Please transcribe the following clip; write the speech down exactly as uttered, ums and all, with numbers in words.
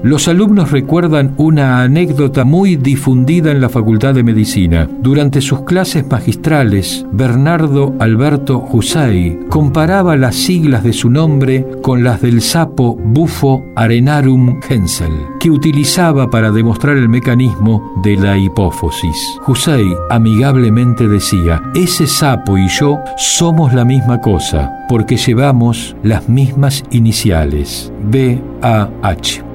Los alumnos recuerdan una anécdota muy difundida en la Facultad de Medicina. Durante sus clases magistrales, Bernardo Alberto Husay comparaba las siglas de su nombre con las del sapo Bufo arenarum hensel, que utilizaba para demostrar el mecanismo de la hipófisis. Husay amigablemente decía: ese sapo y yo somos la misma cosa, porque llevamos las mismas iniciales, B A H.